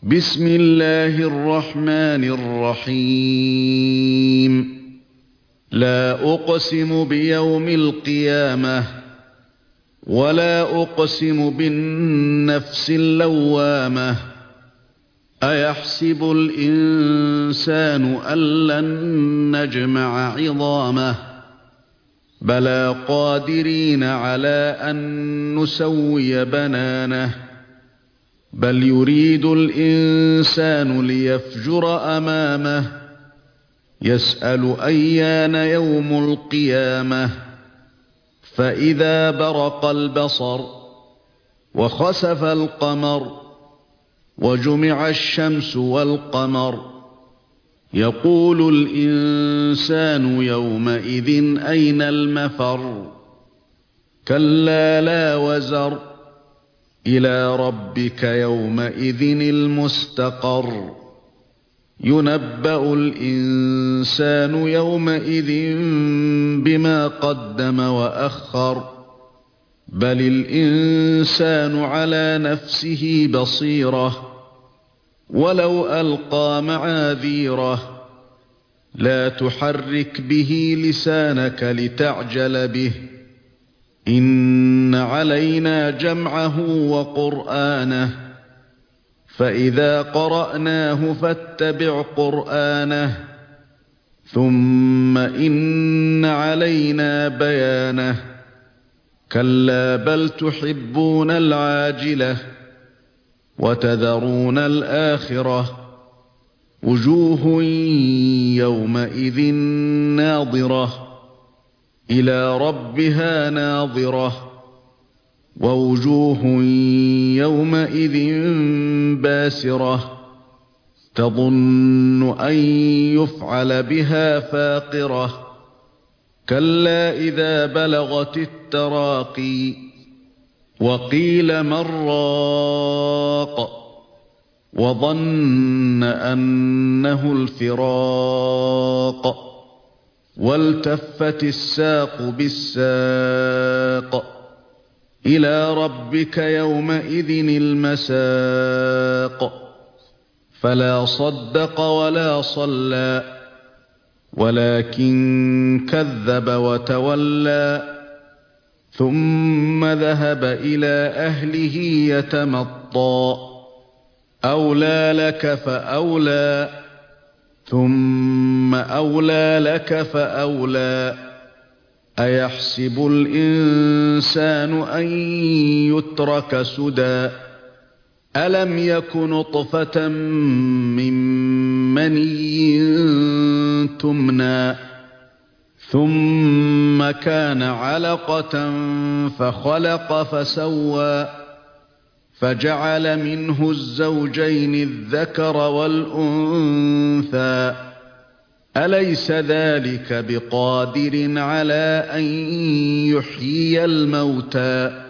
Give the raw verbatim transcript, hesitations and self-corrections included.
بسم الله الرحمن الرحيم. لا أقسم بيوم القيامة ولا أقسم بالنفس اللوامة. أيحسب الإنسان أن لن نجمع عظامه بلى قادرين على أن نسوي بنانه بل يريد الإنسان ليفجر أمامه يسأل أيان يوم القيامة فإذا برق البصر وخسف القمر وجمع الشمس والقمر يقول الإنسان يومئذ أين المفر كلا لا وزر إلى ربك يومئذ المستقر ينبأ الإنسان يومئذ بما قدم وأخر بل الإنسان على نفسه بصيرة ولو ألقى معاذيره لا تحرك به لسانك لتعجل به إن علينا جمعه وقرآنه فإذا قرأناه فاتبع قرآنه ثم إن علينا بيانه كلا بل تحبون العاجلة وتذرون الآخرة وجوه يومئذ ناظرة إلى ربها ناظرة ووجوه يومئذ باسرة تظن أن يفعل بها فاقرة كلا إذا بلغت التراقي وقيل من راق وظن أنه الفراق والتفت الساق بالساق إلى ربك يومئذ المساق فلا صدق ولا صلى ولكن كذب وتولى ثم ذهب إلى أهله يتمطى أولى لك فأولى ثم أولى لك فأولى أيحسب الإنسان أن يترك سدى ألم يك نطفة من مني تمنى ثم كان علقة فخلق فسوى فجعل منه الزوجين الذكر والأنثى أليس ذلك بقادر على أن يحيي الموتى